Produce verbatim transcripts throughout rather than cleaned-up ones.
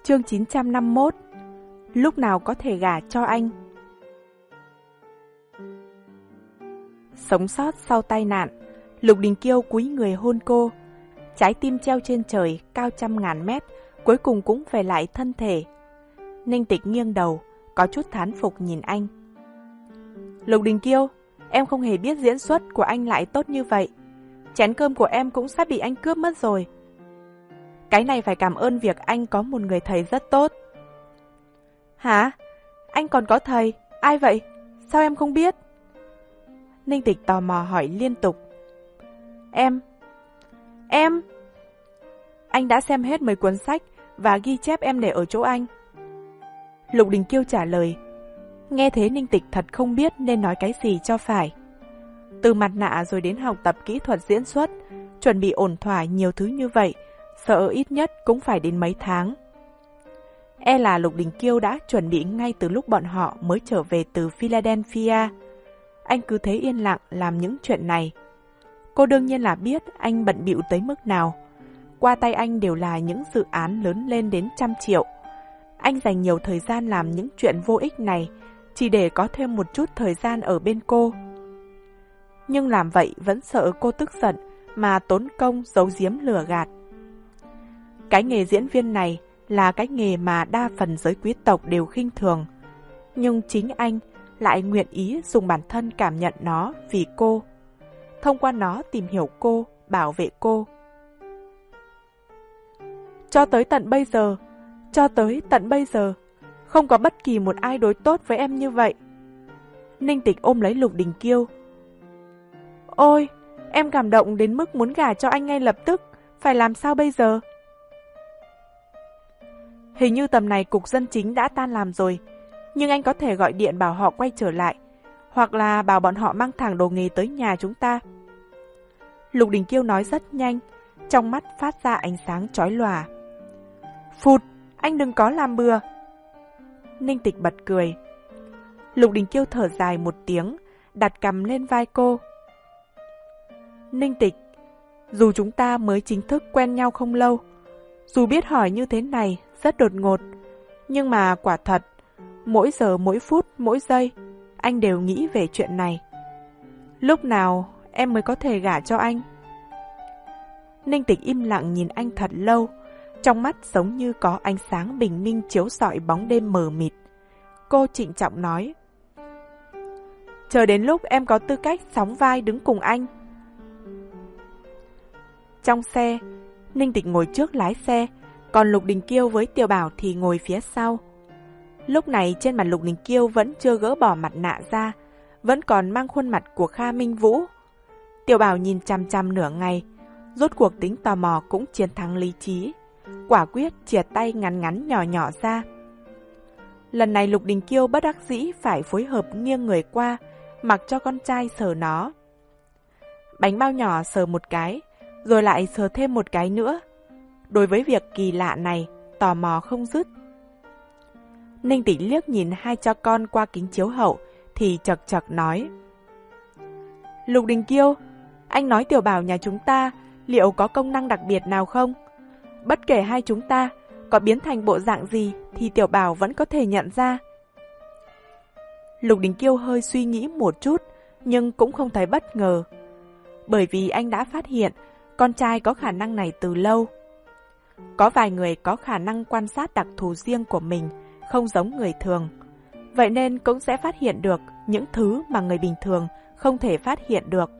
Chương chín trăm năm mươi mốt. Lúc nào có thể gả cho anh? Sống sót sau tai nạn, Lục Đình Kiêu cúi người hôn cô. Trái tim treo trên trời, cao trăm ngàn mét, cuối cùng cũng về lại thân thể. Ninh Tịch nghiêng đầu, có chút thán phục nhìn anh. Lục Đình Kiêu, em không hề biết diễn xuất của anh lại tốt như vậy. Chén cơm của em cũng sắp bị anh cướp mất rồi. Cái này phải cảm ơn việc anh có một người thầy rất tốt. Hả? Anh còn có thầy? Ai vậy? Sao em không biết? Ninh Tịch tò mò hỏi liên tục. Em... Em... Anh đã xem hết mấy cuốn sách và ghi chép em để ở chỗ anh. Lục Đình Kiêu trả lời. Nghe thế Ninh Tịch thật không biết nên nói cái gì cho phải. Từ mặt nạ rồi đến học tập kỹ thuật diễn xuất, chuẩn bị ổn thỏa nhiều thứ như vậy, sợ ít nhất cũng phải đến mấy tháng. E là Lục Đình Kiêu đã chuẩn bị ngay từ lúc bọn họ mới trở về từ Philadelphia. Anh cứ thế yên lặng làm những chuyện này. Cô đương nhiên là biết anh bận bịu tới mức nào. Qua tay anh đều là những dự án lớn lên đến trăm triệu. Anh dành nhiều thời gian làm những chuyện vô ích này, chỉ để có thêm một chút thời gian ở bên cô. Nhưng làm vậy vẫn sợ cô tức giận mà tốn công giấu giếm lừa gạt. Cái nghề diễn viên này là cái nghề mà đa phần giới quý tộc đều khinh thường. Nhưng chính anh lại nguyện ý dùng bản thân cảm nhận nó vì cô. Thông qua nó tìm hiểu cô, bảo vệ cô. Cho tới tận bây giờ, cho tới tận bây giờ, không có bất kỳ một ai đối tốt với em như vậy. Ninh Tịch ôm lấy Lục Đình Kiêu. Ôi, em cảm động đến mức muốn gả cho anh ngay lập tức, phải làm sao bây giờ? Hình như tầm này cục dân chính đã tan làm rồi, nhưng anh có thể gọi điện bảo họ quay trở lại, hoặc là bảo bọn họ mang thẳng đồ nghề tới nhà chúng ta. Lục Đình Kiêu nói rất nhanh, trong mắt phát ra ánh sáng chói lòa. Phụt, anh đừng có làm bừa. Ninh Tịch bật cười. Lục Đình Kiêu thở dài một tiếng, đặt cằm lên vai cô. Ninh Tịch, dù chúng ta mới chính thức quen nhau không lâu, dù biết hỏi như thế này rất đột ngột, nhưng mà quả thật, mỗi giờ mỗi phút mỗi giây, anh đều nghĩ về chuyện này. Lúc nào em mới có thể gả cho anh? Ninh Tịch im lặng nhìn anh thật lâu, trong mắt giống như có ánh sáng bình minh chiếu rọi bóng đêm mờ mịt. Cô trịnh trọng nói. Chờ đến lúc em có tư cách sóng vai đứng cùng anh. Trong xe, Ninh Tịch ngồi trước lái xe, còn Lục Đình Kiêu với Tiểu Bảo thì ngồi phía sau. Lúc này trên mặt Lục Đình Kiêu vẫn chưa gỡ bỏ mặt nạ ra, vẫn còn mang khuôn mặt của Kha Minh Vũ. Tiểu Bảo nhìn chằm chằm nửa ngày, rốt cuộc tính tò mò cũng chiến thắng lý trí, quả quyết chìa tay ngắn ngắn nhỏ nhỏ ra. Lần này Lục Đình Kiêu bất đắc dĩ phải phối hợp nghiêng người qua, mặc cho con trai sờ nó. Bánh bao nhỏ sờ một cái, rồi lại sờ thêm một cái nữa. Đối với việc kỳ lạ này, tò mò không dứt. Ninh Tịch liếc nhìn hai cha con qua kính chiếu hậu, thì chật chật nói. Lục Đình Kiêu, anh nói Tiểu Bảo nhà chúng ta liệu có công năng đặc biệt nào không? Bất kể hai chúng ta có biến thành bộ dạng gì thì Tiểu Bảo vẫn có thể nhận ra. Lục Đình Kiêu hơi suy nghĩ một chút, nhưng cũng không thấy bất ngờ. Bởi vì anh đã phát hiện con trai có khả năng này từ lâu. Có vài người có khả năng quan sát đặc thù riêng của mình, không giống người thường. Vậy nên cũng sẽ phát hiện được những thứ mà người bình thường không thể phát hiện được.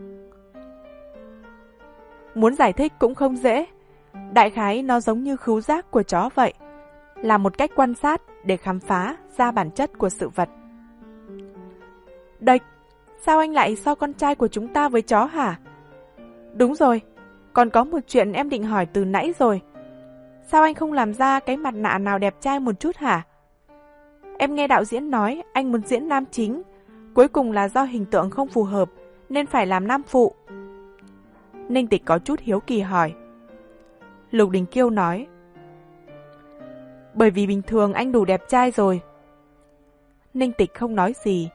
Muốn giải thích cũng không dễ. Đại khái nó giống như khứu giác của chó vậy, là một cách quan sát để khám phá ra bản chất của sự vật. Địch, sao anh lại so con trai của chúng ta với chó hả? Đúng rồi, còn có một chuyện em định hỏi từ nãy rồi. Sao anh không làm ra cái mặt nạ nào đẹp trai một chút hả? Em nghe đạo diễn nói anh muốn diễn nam chính, cuối cùng là do hình tượng không phù hợp nên phải làm nam phụ. Ninh Tịch có chút hiếu kỳ hỏi. Lục Đình Kiêu nói. Bởi vì bình thường anh đủ đẹp trai rồi. Ninh Tịch không nói gì.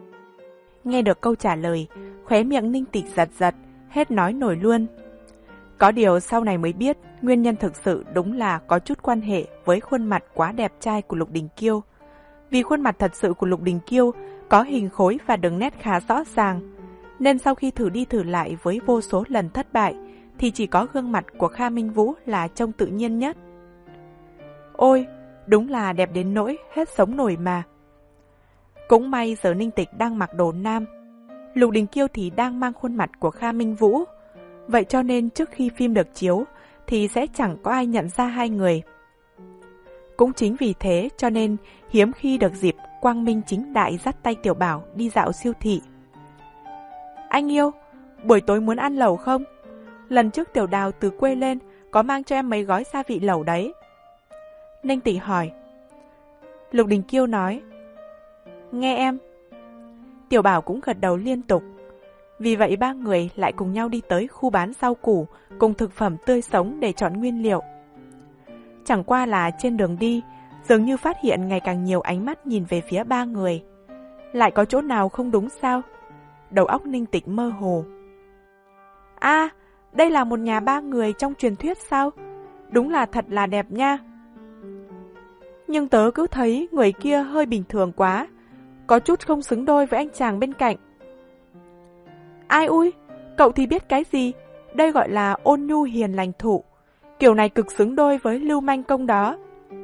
Nghe được câu trả lời, khóe miệng Ninh Tịch giật giật, hết nói nổi luôn. Có điều sau này mới biết, nguyên nhân thực sự đúng là có chút quan hệ với khuôn mặt quá đẹp trai của Lục Đình Kiêu. Vì khuôn mặt thật sự của Lục Đình Kiêu có hình khối và đường nét khá rõ ràng, nên sau khi thử đi thử lại với vô số lần thất bại, thì chỉ có gương mặt của Kha Minh Vũ là trông tự nhiên nhất. Ôi, đúng là đẹp đến nỗi hết sống nổi mà. Cũng may giờ Ninh Tịch đang mặc đồ nam, Lục Đình Kiêu thì đang mang khuôn mặt của Kha Minh Vũ. Vậy cho nên trước khi phim được chiếu thì sẽ chẳng có ai nhận ra hai người. Cũng chính vì thế cho nên hiếm khi được dịp quang minh chính đại dắt tay Tiểu Bảo đi dạo siêu thị. Anh yêu, buổi tối muốn ăn lẩu không? Lần trước Tiểu Đào từ quê lên có mang cho em mấy gói gia vị lẩu đấy. Ninh Tịch hỏi. Lục Đình Kiêu nói. Nghe em. Tiểu Bảo cũng gật đầu liên tục. Vì vậy ba người lại cùng nhau đi tới khu bán rau củ cùng thực phẩm tươi sống để chọn nguyên liệu. Chẳng qua là trên đường đi, dường như phát hiện ngày càng nhiều ánh mắt nhìn về phía ba người. Lại có chỗ nào không đúng sao? Đầu óc Ninh Tịch mơ hồ. À, đây là một nhà ba người trong truyền thuyết sao? Đúng là thật là đẹp nha. Nhưng tớ cứ thấy người kia hơi bình thường quá, có chút không xứng đôi với anh chàng bên cạnh. Ai ui, cậu thì biết cái gì? Đây gọi là ôn nhu hiền lành thụ. Kiểu này cực xứng đôi với lưu manh công đó.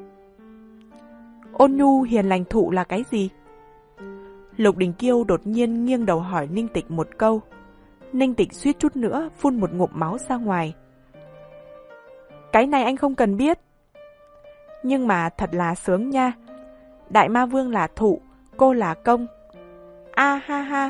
Ôn nhu hiền lành thụ là cái gì? Lục Đình Kiêu đột nhiên nghiêng đầu hỏi Ninh Tịch một câu. Ninh Tịch suýt chút nữa phun một ngụm máu ra ngoài. Cái này anh không cần biết. Nhưng mà thật là sướng nha. Đại ma vương là thụ, cô là công. A ha ha.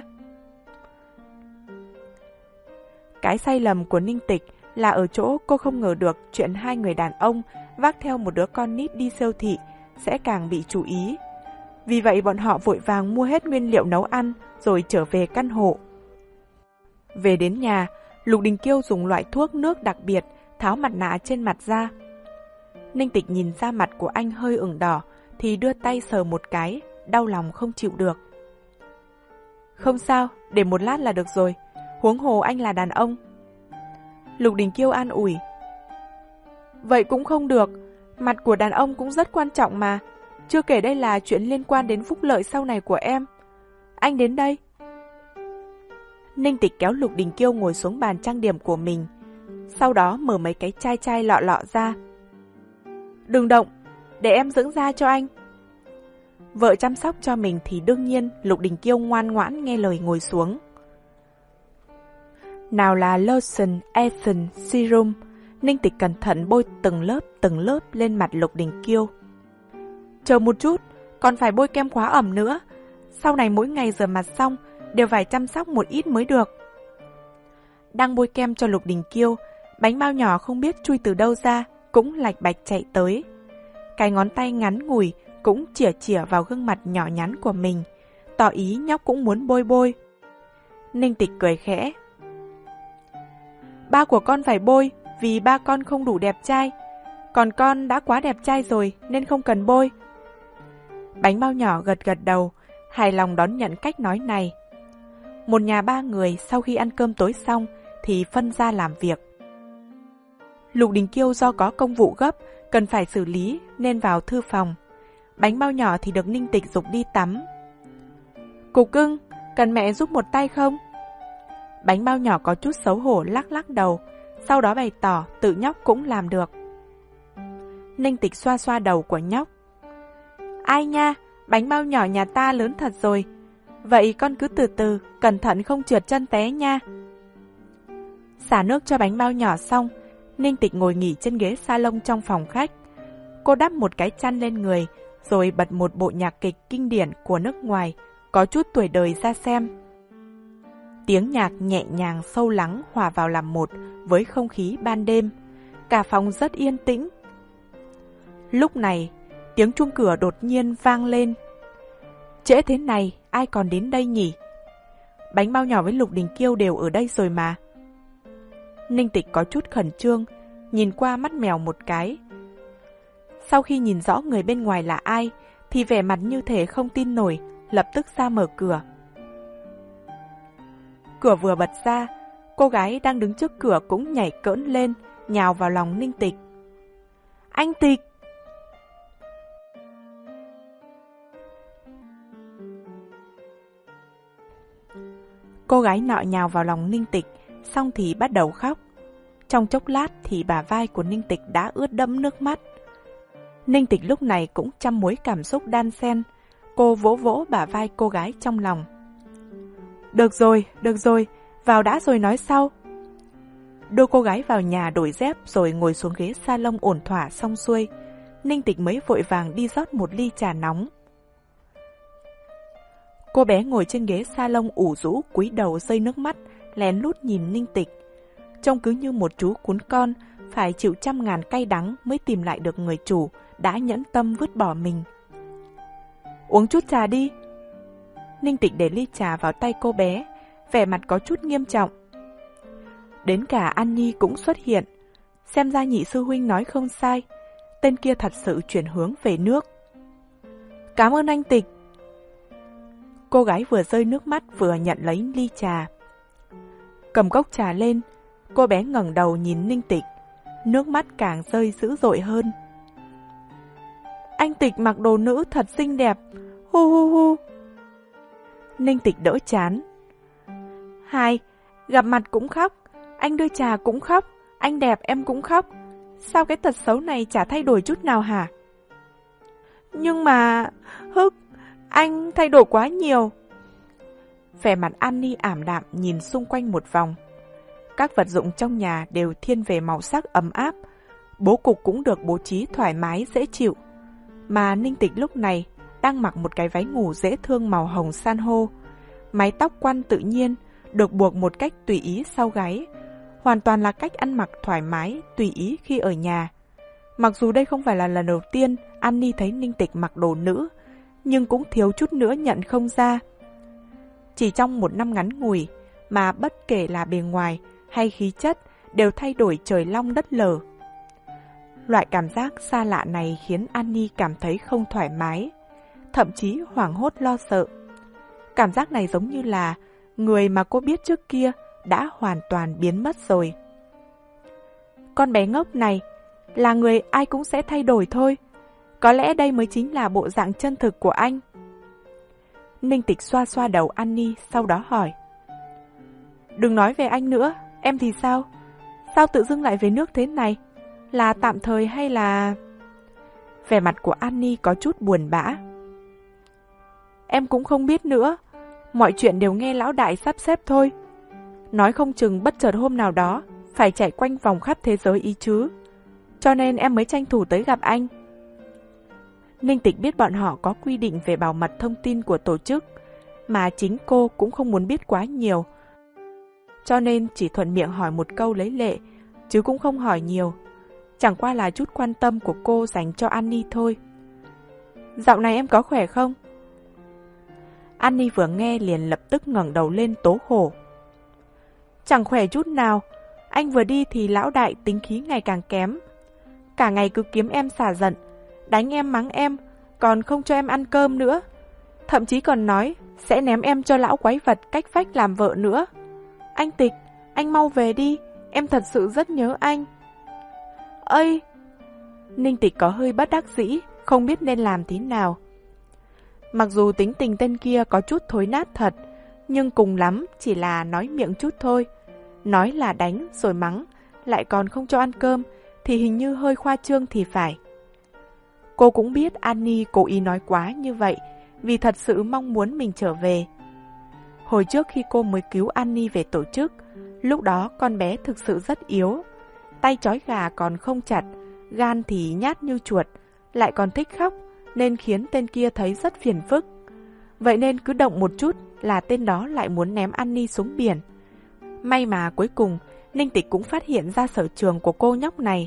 Cái sai lầm của Ninh Tịch là ở chỗ cô không ngờ được chuyện hai người đàn ông vác theo một đứa con nít đi siêu thị sẽ càng bị chú ý. Vì vậy bọn họ vội vàng mua hết nguyên liệu nấu ăn rồi trở về căn hộ. Về đến nhà, Lục Đình Kiêu dùng loại thuốc nước đặc biệt tháo mặt nạ trên mặt ra. Ninh Tịch nhìn ra mặt của anh hơi ửng đỏ thì đưa tay sờ một cái, đau lòng không chịu được. Không sao, để một lát là được rồi. Huống hồ anh là đàn ông. Lục Đình Kiêu an ủi. Vậy cũng không được, mặt của đàn ông cũng rất quan trọng mà. Chưa kể đây là chuyện liên quan đến phúc lợi sau này của em. Anh đến đây. Ninh Tịch kéo Lục Đình Kiêu ngồi xuống bàn trang điểm của mình, sau đó mở mấy cái chai chai lọ lọ ra. Đừng động, để em dưỡng da cho anh. Vợ chăm sóc cho mình thì đương nhiên Lục Đình Kiêu ngoan ngoãn nghe lời ngồi xuống. Nào là lotion, essence, serum, Ninh Tịch cẩn thận bôi từng lớp từng lớp lên mặt Lục Đình Kiêu. Chờ một chút, còn phải bôi kem khóa ẩm nữa. Sau này mỗi ngày rửa mặt xong đều phải chăm sóc một ít mới được. Đang bôi kem cho Lục Đình Kiêu, bánh bao nhỏ không biết chui từ đâu ra cũng lạch bạch chạy tới. Cái ngón tay ngắn ngủi cũng chỉa chỉa vào gương mặt nhỏ nhắn của mình, tỏ ý nhóc cũng muốn bôi bôi. Ninh Tịch cười khẽ. Ba của con phải bôi vì ba con không đủ đẹp trai, còn con đã quá đẹp trai rồi nên không cần bôi. Bánh bao nhỏ gật gật đầu, hài lòng đón nhận cách nói này. Một nhà ba người sau khi ăn cơm tối xong thì phân ra làm việc. Lục Đình Kiêu do có công vụ gấp cần phải xử lý nên vào thư phòng. Bánh bao nhỏ thì được Ninh Tịch giục đi tắm. Cục cưng, cần mẹ giúp một tay không? Bánh bao nhỏ có chút xấu hổ lắc lắc đầu, sau đó bày tỏ tự nhóc cũng làm được. Ninh Tịch xoa xoa đầu của nhóc. Ai nha, bánh bao nhỏ nhà ta lớn thật rồi. Vậy con cứ từ từ, cẩn thận không trượt chân té nha. Xả nước cho bánh bao nhỏ xong, Ninh Tịch ngồi nghỉ trên ghế salon trong phòng khách. Cô đắp một cái chăn lên người, rồi bật một bộ nhạc kịch kinh điển của nước ngoài, có chút tuổi đời ra xem. Tiếng nhạc nhẹ nhàng sâu lắng hòa vào làm một với không khí ban đêm. Cả phòng rất yên tĩnh. Lúc này, tiếng chuông cửa đột nhiên vang lên. Trễ thế này, ai còn đến đây nhỉ? Bánh bao nhỏ với Lục Đình Kiêu đều ở đây rồi mà. Ninh Tịch có chút khẩn trương, nhìn qua mắt mèo một cái. Sau khi nhìn rõ người bên ngoài là ai, thì vẻ mặt như thể không tin nổi, lập tức ra mở cửa. Cửa vừa bật ra, Cô gái đang đứng trước cửa cũng nhảy cỡn lên, nhào vào lòng Ninh Tịch. Anh Tịch! Cô gái nọ nhào vào lòng Ninh Tịch, xong thì bắt đầu khóc. Trong chốc lát thì bả vai của Ninh Tịch đã ướt đẫm nước mắt. Ninh Tịch lúc này cũng trăm mối cảm xúc đan xen. Cô vỗ vỗ bả vai cô gái trong lòng. Được rồi, được rồi, vào đã rồi nói sau. Đưa cô gái vào nhà đổi dép rồi ngồi xuống ghế salon ổn thỏa xong xuôi. Ninh Tịch mới vội vàng đi rót một ly trà nóng. Cô bé ngồi trên ghế salon ủ rũ cúi đầu rơi nước mắt, lén lút nhìn Ninh Tịch. Trông cứ như một chú cún con, phải chịu trăm ngàn cay đắng mới tìm lại được người chủ đã nhẫn tâm vứt bỏ mình. Uống chút trà đi. Ninh Tịch để ly trà vào tay cô bé, vẻ mặt có chút nghiêm trọng. Đến cả An Nhi cũng xuất hiện. Xem ra nhị sư huynh nói không sai, tên kia thật sự chuyển hướng về nước. Cảm ơn anh Tịch. Cô gái vừa rơi nước mắt vừa nhận lấy ly trà. Cầm cốc trà lên, cô bé ngẩng đầu nhìn Ninh Tịch, nước mắt càng rơi dữ dội hơn. Anh Tịch mặc đồ nữ thật xinh đẹp, hu hu hu. Ninh Tịch đỡ chán. Hai, gặp mặt cũng khóc, anh đưa trà cũng khóc, anh đẹp em cũng khóc. Sao cái tật xấu này chả thay đổi chút nào hả? Nhưng mà... Hức, anh thay đổi quá nhiều. Vẻ mặt An Ni ảm đạm nhìn xung quanh một vòng. Các vật dụng trong nhà đều thiên về màu sắc ấm áp, bố cục cũng được bố trí thoải mái dễ chịu. Mà Ninh Tịch lúc này đang mặc một cái váy ngủ dễ thương màu hồng san hô, mái tóc quăn tự nhiên, được buộc một cách tùy ý sau gáy, hoàn toàn là cách ăn mặc thoải mái, tùy ý khi ở nhà. Mặc dù đây không phải là lần đầu tiên An Ni thấy Ninh Tịch mặc đồ nữ, nhưng cũng thiếu chút nữa nhận không ra. Chỉ trong một năm ngắn ngủi mà bất kể là bề ngoài hay khí chất đều thay đổi trời long đất lở. Loại cảm giác xa lạ này khiến An Ni cảm thấy không thoải mái, thậm chí hoảng hốt lo sợ. Cảm giác này giống như là người mà cô biết trước kia đã hoàn toàn biến mất rồi. Con bé ngốc này, là người ai cũng sẽ thay đổi thôi. Có lẽ đây mới chính là bộ dạng chân thực của anh. Ninh Tịch xoa xoa đầu An Ni, sau đó hỏi. Đừng nói về anh nữa, em thì sao? Sao tự dưng lại về nước thế này? Là tạm thời hay là... Vẻ mặt của An Ni có chút buồn bã. Em cũng không biết nữa, mọi chuyện đều nghe lão đại sắp xếp thôi. Nói không chừng bất chợt hôm nào đó phải chạy quanh vòng khắp thế giới ý chứ. Cho nên em mới tranh thủ tới gặp anh. Ninh Tịch biết bọn họ có quy định về bảo mật thông tin của tổ chức, mà chính cô cũng không muốn biết quá nhiều. Cho nên chỉ thuận miệng hỏi một câu lấy lệ, chứ cũng không hỏi nhiều. Chẳng qua là chút quan tâm của cô dành cho An Ni thôi. Dạo này em có khỏe không? An Ni vừa nghe liền lập tức ngẩng đầu lên tố khổ. Chẳng khỏe chút nào, anh vừa đi thì lão đại tính khí ngày càng kém. Cả ngày cứ kiếm em xả giận, đánh em mắng em, còn không cho em ăn cơm nữa. Thậm chí còn nói sẽ ném em cho lão quái vật cách vách làm vợ nữa. Anh Tịch, anh mau về đi, em thật sự rất nhớ anh. Ây! Ninh Tịch có hơi bất đắc dĩ, không biết nên làm thế nào. Mặc dù tính tình tên kia có chút thối nát thật, nhưng cùng lắm chỉ là nói miệng chút thôi. Nói là đánh rồi mắng, lại còn không cho ăn cơm, thì hình như hơi khoa trương thì phải. Cô cũng biết An Ni cố ý nói quá như vậy, vì thật sự mong muốn mình trở về. Hồi trước khi cô mới cứu An Ni về tổ chức, lúc đó con bé thực sự rất yếu. Tay trói gà còn không chặt, gan thì nhát như chuột, lại còn thích khóc, nên khiến tên kia thấy rất phiền phức. Vậy nên cứ động một chút là tên đó lại muốn ném An Ni xuống biển. May mà cuối cùng Ninh Tịch cũng phát hiện ra sở trường của cô nhóc này.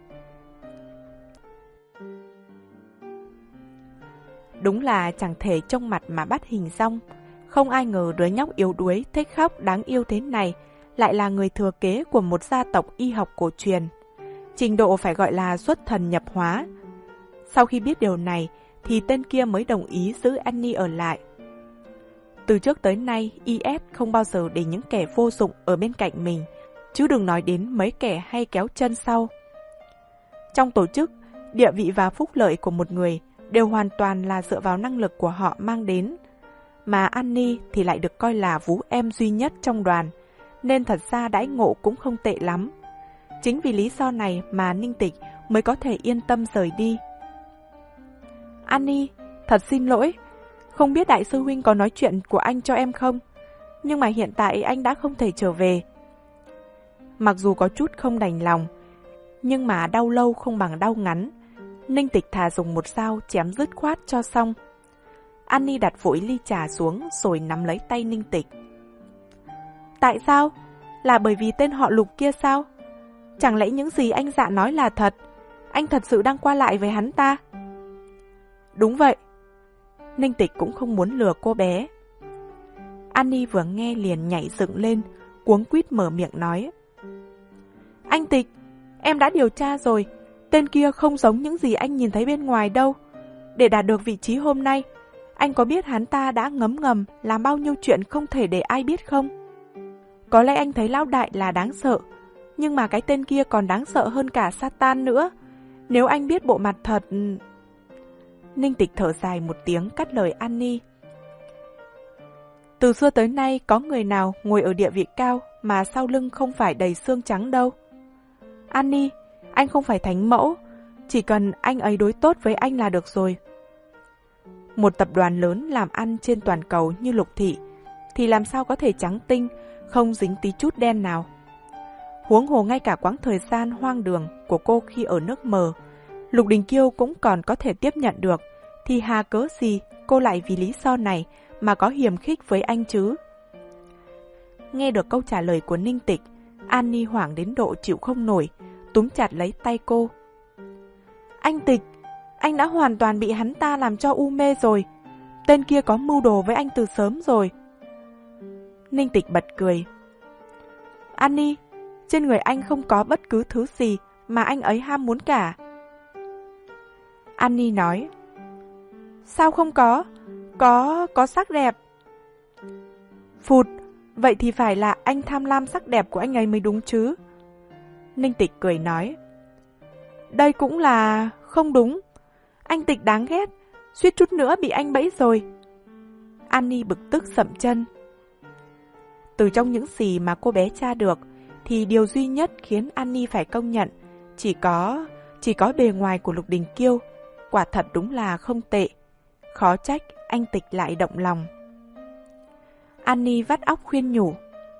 Đúng là chẳng thể trông mặt mà bắt hình dong. Không ai ngờ đứa nhóc yếu đuối, thích khóc, đáng yêu thế này lại là người thừa kế của một gia tộc y học cổ truyền. Trình độ phải gọi là xuất thần nhập hóa. Sau khi biết điều này thì tên kia mới đồng ý giữ An Ni ở lại. Từ trước tới nay, i ét không bao giờ để những kẻ vô dụng ở bên cạnh mình, chứ đừng nói đến mấy kẻ hay kéo chân sau. Trong tổ chức, địa vị và phúc lợi của một người đều hoàn toàn là dựa vào năng lực của họ mang đến. Mà Annie thì lại được coi là vú em duy nhất trong đoàn, nên thật ra đãi ngộ cũng không tệ lắm. Chính vì lý do này mà Ninh Tịch mới có thể yên tâm rời đi. Annie, thật xin lỗi, không biết đại sư huynh có nói chuyện của anh cho em không? Nhưng mà hiện tại anh đã không thể trở về. Mặc dù có chút không đành lòng, nhưng mà đau lâu không bằng đau ngắn. Ninh Tịch thà dùng một dao chém dứt khoát cho xong. Annie đặt vội ly trà xuống rồi nắm lấy tay Ninh Tịch. Tại sao? Là bởi vì tên họ Lục kia sao? Chẳng lẽ những gì anh Dạ nói là thật? Anh thật sự đang qua lại với hắn ta? Đúng vậy. Ninh Tịch cũng không muốn lừa cô bé. Annie vừa nghe liền nhảy dựng lên, cuống quýt mở miệng nói. Anh Tịch, em đã điều tra rồi. Tên kia không giống những gì anh nhìn thấy bên ngoài đâu. Để đạt được vị trí hôm nay, anh có biết hắn ta đã ngấm ngầm làm bao nhiêu chuyện không thể để ai biết không? Có lẽ anh thấy lão đại là đáng sợ, nhưng mà cái tên kia còn đáng sợ hơn cả Satan nữa. Nếu anh biết bộ mặt thật... Ninh Tịch thở dài một tiếng cắt lời Annie. Từ xưa tới nay có người nào ngồi ở địa vị cao mà sau lưng không phải đầy xương trắng đâu. Annie, anh không phải thánh mẫu, chỉ cần anh ấy đối tốt với anh là được rồi. Một tập đoàn lớn làm ăn trên toàn cầu như Lục Thị thì làm sao có thể trắng tinh, không dính tí chút đen nào. Huống hồ ngay cả quãng thời gian hoang đường của cô khi ở nước mờ, Lục Đình Kiêu cũng còn có thể tiếp nhận được, thì hà cớ gì cô lại vì lý do này mà có hiềm khích với anh chứ? Nghe được câu trả lời của Ninh Tịch, Annie hoảng đến độ chịu không nổi, túm chặt lấy tay cô. Anh Tịch, anh đã hoàn toàn bị hắn ta làm cho u mê rồi. Tên kia có mưu đồ với anh từ sớm rồi. Ninh Tịch bật cười. Annie, trên người anh không có bất cứ thứ gì mà anh ấy ham muốn cả. Annie nói. Sao không có? Có, có sắc đẹp. Phụt, vậy thì phải là anh tham lam sắc đẹp của anh ấy mới đúng chứ. Ninh Tịch cười nói. Đây cũng là không đúng. Anh Tịch đáng ghét, suýt chút nữa bị anh bẫy rồi. Annie bực tức sậm chân. Từ trong những gì mà cô bé tra được, thì điều duy nhất khiến Annie phải công nhận chỉ có, chỉ có bề ngoài của Lục Đình Kiêu. Quả thật đúng là không tệ. Khó trách anh Tịch lại động lòng. Annie vắt óc khuyên nhủ.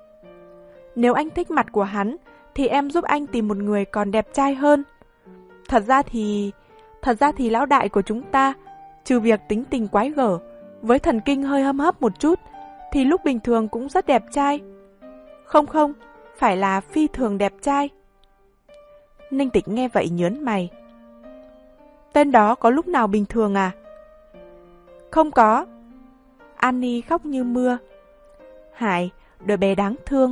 Nếu anh thích mặt của hắn, thì em giúp anh tìm một người còn đẹp trai hơn. Thật ra thì... Thật ra thì lão đại của chúng ta, trừ việc tính tình quái gở, với thần kinh hơi hâm hấp một chút, thì lúc bình thường cũng rất đẹp trai. Không không, phải là phi thường đẹp trai. Ninh Tịch nghe vậy nhớn mày. Tên đó có lúc nào bình thường à? Không có. Annie khóc như mưa. Hải, đứa bé đáng thương.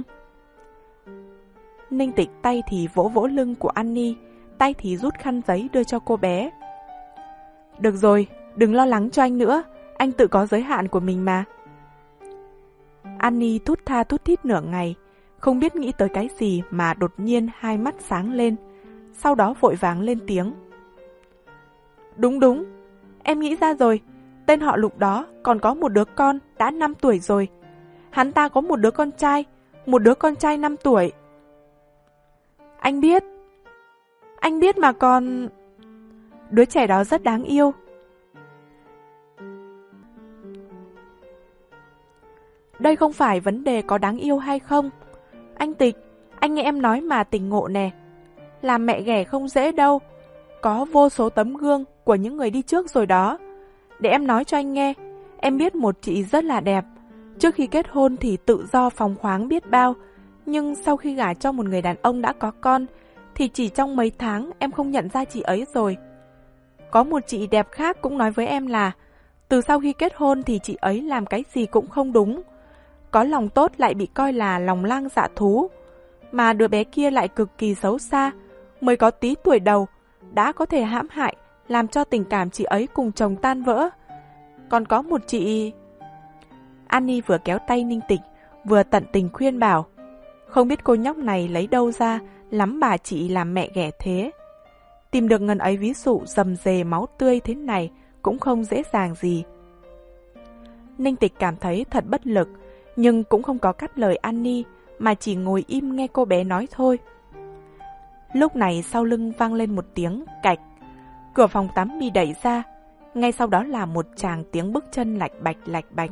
Ninh Tịch tay thì vỗ vỗ lưng của Annie, tay thì rút khăn giấy đưa cho cô bé. Được rồi, đừng lo lắng cho anh nữa, anh tự có giới hạn của mình mà. Annie thút tha thút thít nửa ngày, không biết nghĩ tới cái gì mà đột nhiên hai mắt sáng lên, sau đó vội vàng lên tiếng. Đúng đúng, em nghĩ ra rồi, tên họ Lục đó còn có một đứa con đã năm tuổi rồi. Hắn ta có một đứa con trai, một đứa con trai năm tuổi. Anh biết. Anh biết mà còn... Đứa trẻ đó rất đáng yêu. Đây không phải vấn đề có đáng yêu hay không. Anh Tịch, anh nghe em nói mà tỉnh ngộ nè. Làm mẹ ghẻ không dễ đâu. Có vô số tấm gương của những người đi trước rồi đó. Để em nói cho anh nghe. Em biết một chị rất là đẹp. Trước khi kết hôn thì tự do phóng khoáng biết bao. Nhưng sau khi gả cho một người đàn ông đã có con, thì chỉ trong mấy tháng em không nhận ra chị ấy rồi. Có một chị đẹp khác cũng nói với em là từ sau khi kết hôn thì chị ấy làm cái gì cũng không đúng. Có lòng tốt lại bị coi là lòng lang dạ thú. Mà đứa bé kia lại cực kỳ xấu xa, mới có tí tuổi đầu, đã có thể hãm hại, làm cho tình cảm chị ấy cùng chồng tan vỡ. Còn có một chị... Annie vừa kéo tay Ninh Tịch, vừa tận tình khuyên bảo. Không biết cô nhóc này lấy đâu ra, lắm bà chị làm mẹ ghẻ thế. Tìm được ngần ấy ví dụ rầm rề máu tươi thế này cũng không dễ dàng gì. Ninh Tịch cảm thấy thật bất lực, nhưng cũng không có cắt lời Annie, mà chỉ ngồi im nghe cô bé nói thôi. Lúc này sau lưng vang lên một tiếng cạch. Cửa phòng tắm bị đẩy ra, ngay sau đó là một tràng tiếng bước chân lạch bạch lạch bạch.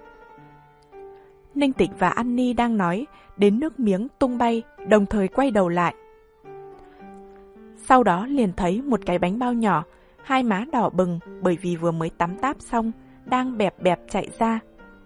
Ninh Tịch và Annie đang nói, đến nước miếng tung bay, đồng thời quay đầu lại. Sau đó liền thấy một cái bánh bao nhỏ, hai má đỏ bừng bởi vì vừa mới tắm táp xong, đang bẹp bẹp chạy ra.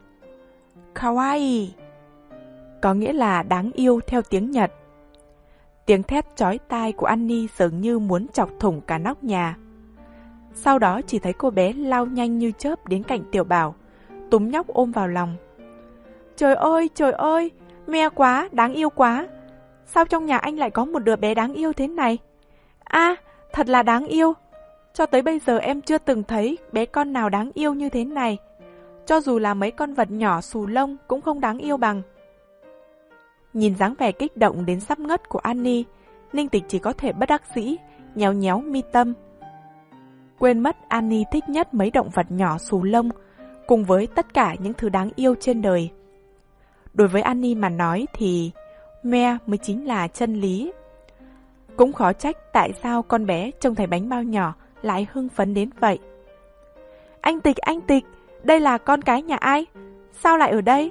Kawaii, có nghĩa là đáng yêu theo tiếng Nhật. Tiếng thét chói tai của Annie dường như muốn chọc thủng cả nóc nhà. Sau đó chỉ thấy cô bé lao nhanh như chớp đến cạnh Tiểu Bảo, túm nhóc ôm vào lòng. Trời ơi, trời ơi, me quá, đáng yêu quá. Sao trong nhà anh lại có một đứa bé đáng yêu thế này? À, thật là đáng yêu. Cho tới bây giờ em chưa từng thấy bé con nào đáng yêu như thế này. Cho dù là mấy con vật nhỏ xù lông cũng không đáng yêu bằng. Nhìn dáng vẻ kích động đến sắp ngất của Annie, Ninh Tịch chỉ có thể bất đắc dĩ, nhéo nhéo mi tâm. Quên mất Annie thích nhất mấy động vật nhỏ xù lông, cùng với tất cả những thứ đáng yêu trên đời. Đối với Annie mà nói thì me mới chính là chân lý. Cũng khó trách tại sao con bé trông thấy bánh bao nhỏ lại hưng phấn đến vậy. Anh Tịch, anh Tịch, đây là con cái nhà ai? Sao lại ở đây?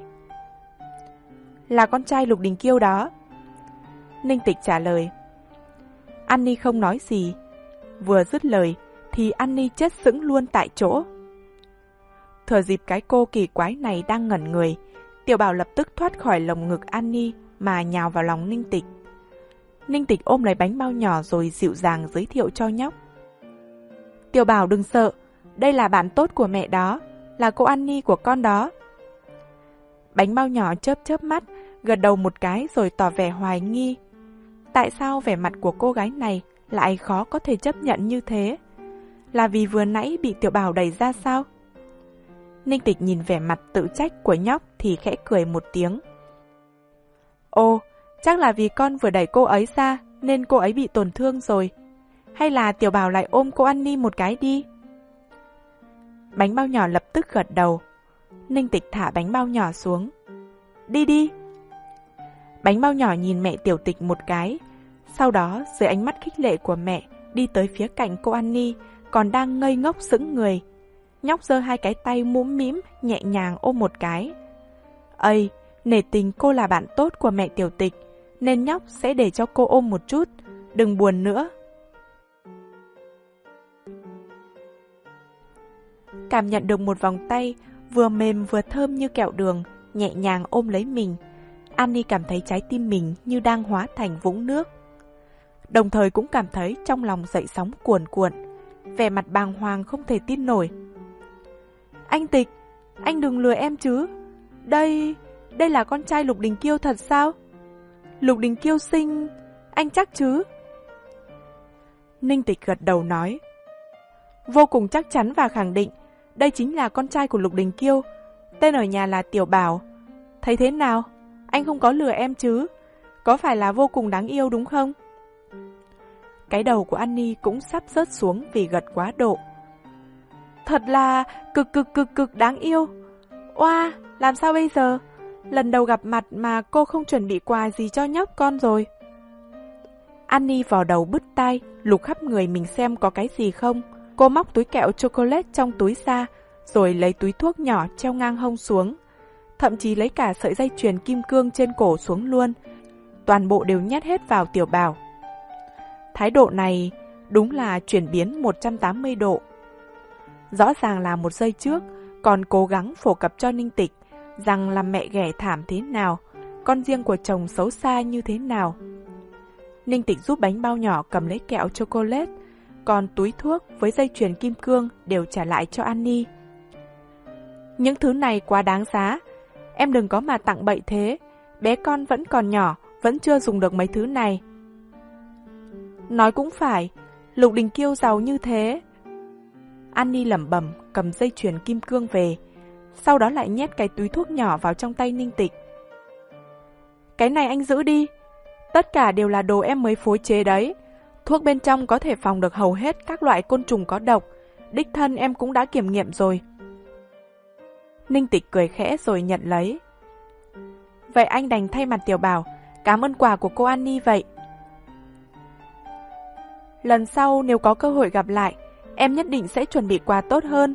Là con trai Lục Đình Kiêu đó. Ninh Tịch trả lời. Annie không nói gì. Vừa dứt lời thì Annie chết sững luôn tại chỗ. Thừa dịp cái cô kỳ quái này đang ngẩn người, Tiểu Bảo lập tức thoát khỏi lồng ngực Annie mà nhào vào lòng Ninh Tịch. Ninh Tịch ôm lấy bánh bao nhỏ rồi dịu dàng giới thiệu cho nhóc. Tiểu Bảo đừng sợ, đây là bạn tốt của mẹ đó, là cô Annie của con đó. Bánh bao nhỏ chớp chớp mắt, gật đầu một cái rồi tỏ vẻ hoài nghi. Tại sao vẻ mặt của cô gái này lại khó có thể chấp nhận như thế? Là vì vừa nãy bị Tiểu Bảo đẩy ra sao? Ninh Tịch nhìn vẻ mặt tự trách của nhóc thì khẽ cười một tiếng. Ồ, chắc là vì con vừa đẩy cô ấy ra nên cô ấy bị tổn thương rồi. Hay là Tiểu Bảo lại ôm cô Annie một cái đi? Bánh bao nhỏ lập tức gật đầu. Ninh Tịch thả bánh bao nhỏ xuống. Đi đi. Bánh bao nhỏ nhìn mẹ Tiểu Tịch một cái. Sau đó dưới ánh mắt khích lệ của mẹ đi tới phía cạnh cô Annie còn đang ngây ngốc sững người. Nhóc giơ hai cái tay mũm mĩm nhẹ nhàng ôm một cái. Ây, nể tình cô là bạn tốt của mẹ Tiểu Tịch nên nhóc sẽ để cho cô ôm một chút. Đừng buồn nữa. Cảm nhận được một vòng tay vừa mềm vừa thơm như kẹo đường nhẹ nhàng ôm lấy mình, Annie cảm thấy trái tim mình như đang hóa thành vũng nước. Đồng thời cũng cảm thấy trong lòng dậy sóng cuồn cuộn, vẻ mặt bàng hoàng không thể tin nổi. Anh Tịch, anh đừng lừa em chứ. Đây, đây là con trai Lục Đình Kiêu thật sao? Lục Đình Kiêu sinh, anh chắc chứ? Ninh Tịch gật đầu nói. Vô cùng chắc chắn và khẳng định, đây chính là con trai của Lục Đình Kiêu. Tên ở nhà là Tiểu Bảo. Thấy thế nào? Anh không có lừa em chứ? Có phải là vô cùng đáng yêu đúng không? Cái đầu của Annie cũng sắp rớt xuống vì gật quá độ. Thật là cực cực cực cực đáng yêu. Oa, làm sao bây giờ? Lần đầu gặp mặt mà cô không chuẩn bị quà gì cho nhóc con rồi. Annie vò đầu bứt tai, lục khắp người mình xem có cái gì không. Cô móc túi kẹo chocolate trong túi ra, rồi lấy túi thuốc nhỏ treo ngang hông xuống. Thậm chí lấy cả sợi dây chuyền kim cương trên cổ xuống luôn. Toàn bộ đều nhét hết vào Tiểu Bảo. Thái độ này đúng là chuyển biến một trăm tám mươi độ. Rõ ràng là một giây trước còn cố gắng phổ cập cho Ninh Tịch rằng làm mẹ ghẻ thảm thế nào, con riêng của chồng xấu xa như thế nào. Ninh Tịch giúp bánh bao nhỏ cầm lấy kẹo chocolate, còn túi thuốc với dây chuyền kim cương đều trả lại cho Annie. Những thứ này quá đáng giá, em đừng có mà tặng bậy thế, bé con vẫn còn nhỏ, vẫn chưa dùng được mấy thứ này. Nói cũng phải, Lục Đình Kiêu giàu như thế. Annie lẩm bẩm cầm dây chuyền kim cương về, sau đó lại nhét cái túi thuốc nhỏ vào trong tay Ninh Tịch. Cái này anh giữ đi, tất cả đều là đồ em mới phối chế đấy. Thuốc bên trong có thể phòng được hầu hết các loại côn trùng có độc, đích thân em cũng đã kiểm nghiệm rồi. Ninh Tịch cười khẽ rồi nhận lấy. Vậy anh đành thay mặt Tiểu Bảo, cảm ơn quà của cô Annie vậy. Lần sau nếu có cơ hội gặp lại, em nhất định sẽ chuẩn bị quà tốt hơn.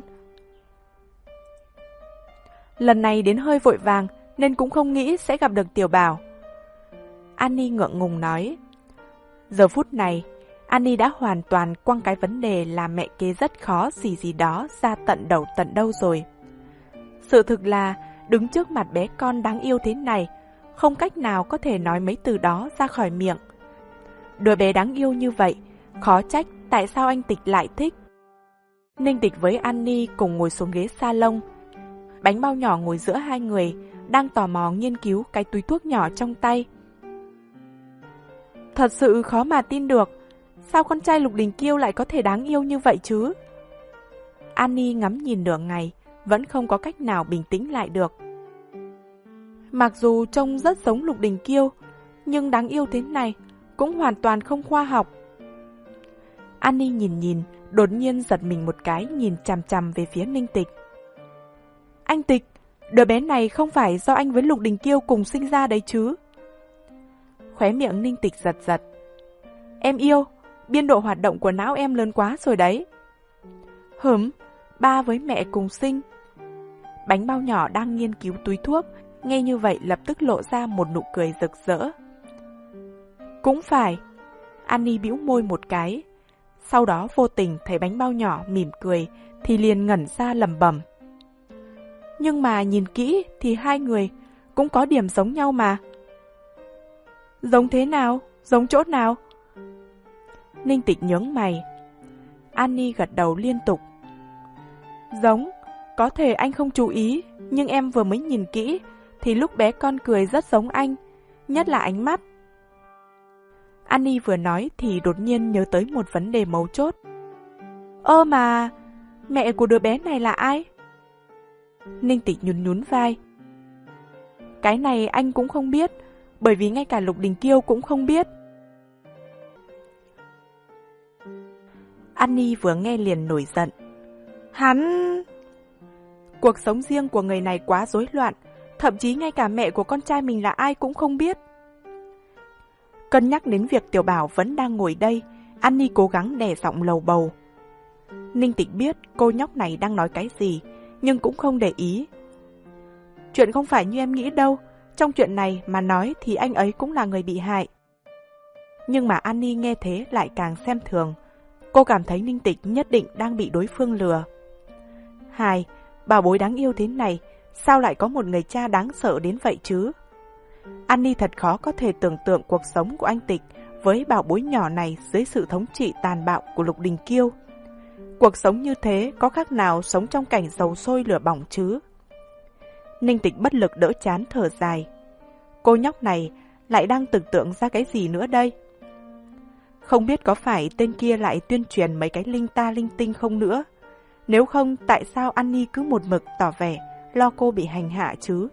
Lần này đến hơi vội vàng nên cũng không nghĩ sẽ gặp được Tiểu Bảo. Annie ngượng ngùng nói. Giờ phút này, Annie đã hoàn toàn quăng cái vấn đề là mẹ kế rất khó gì gì đó ra tận đầu tận đâu rồi. Sự thực là đứng trước mặt bé con đáng yêu thế này, không cách nào có thể nói mấy từ đó ra khỏi miệng. Đứa bé đáng yêu như vậy, khó trách tại sao anh Tịch lại thích. Ninh Tịch với Annie cùng ngồi xuống ghế salon. Bánh bao nhỏ ngồi giữa hai người, đang tò mò nghiên cứu cái túi thuốc nhỏ trong tay. Thật sự khó mà tin được, sao con trai Lục Đình Kiêu lại có thể đáng yêu như vậy chứ? Annie ngắm nhìn nửa ngày, vẫn không có cách nào bình tĩnh lại được. Mặc dù trông rất giống Lục Đình Kiêu, nhưng đáng yêu thế này cũng hoàn toàn không khoa học. Annie nhìn nhìn, đột nhiên giật mình một cái nhìn chằm chằm về phía Ninh Tịch. Anh Tịch, đứa bé này không phải do anh với Lục Đình Kiêu cùng sinh ra đấy chứ? Khóe miệng Ninh Tịch giật giật. Em yêu, biên độ hoạt động của não em lớn quá rồi đấy. Hửm, ba với mẹ cùng sinh. Bánh bao nhỏ đang nghiên cứu túi thuốc, nghe như vậy lập tức lộ ra một nụ cười rực rỡ. Cũng phải. Annie bĩu môi một cái. Sau đó vô tình thấy bánh bao nhỏ mỉm cười thì liền ngẩn ra lẩm bẩm. Nhưng mà nhìn kỹ thì hai người cũng có điểm giống nhau mà. Giống thế nào? Giống chỗ nào? Ninh Tịch nhướng mày. Annie gật đầu liên tục. Giống, có thể anh không chú ý, nhưng em vừa mới nhìn kỹ thì lúc bé con cười rất giống anh, nhất là ánh mắt. Annie vừa nói thì đột nhiên nhớ tới một vấn đề mấu chốt. Ơ mà, mẹ của đứa bé này là ai? Ninh Tịch nhún nhún vai. Cái này anh cũng không biết, bởi vì ngay cả Lục Đình Kiêu cũng không biết. Annie vừa nghe liền nổi giận. Hắn... Cuộc sống riêng của người này quá rối loạn, thậm chí ngay cả mẹ của con trai mình là ai cũng không biết. Cân nhắc đến việc Tiểu Bảo vẫn đang ngồi đây, Annie cố gắng đè giọng lầu bầu. Ninh Tịch biết cô nhóc này đang nói cái gì, nhưng cũng không để ý. Chuyện không phải như em nghĩ đâu, trong chuyện này mà nói thì anh ấy cũng là người bị hại. Nhưng mà Annie nghe thế lại càng xem thường. Cô cảm thấy Ninh Tịch nhất định đang bị đối phương lừa. Hai, bảo bối đáng yêu thế này, sao lại có một người cha đáng sợ đến vậy chứ? Annie thật khó có thể tưởng tượng cuộc sống của anh Tịch với bảo bối nhỏ này dưới sự thống trị tàn bạo của Lục Đình Kiêu. Cuộc sống như thế có khác nào sống trong cảnh dầu sôi lửa bỏng chứ? Ninh Tịch bất lực đỡ chán thở dài. Cô nhóc này lại đang tưởng tượng ra cái gì nữa đây? Không biết có phải tên kia lại tuyên truyền mấy cái linh ta linh tinh không nữa? Nếu không, tại sao Annie cứ một mực tỏ vẻ lo cô bị hành hạ chứ?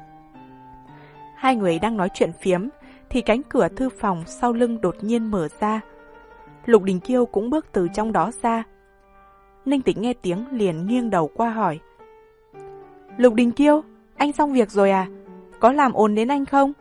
Hai người đang nói chuyện phiếm, thì cánh cửa thư phòng sau lưng đột nhiên mở ra. Lục Đình Kiêu cũng bước từ trong đó ra. Ninh Tịch nghe tiếng liền nghiêng đầu qua hỏi. Lục Đình Kiêu, anh xong việc rồi à? Có làm ồn đến anh không?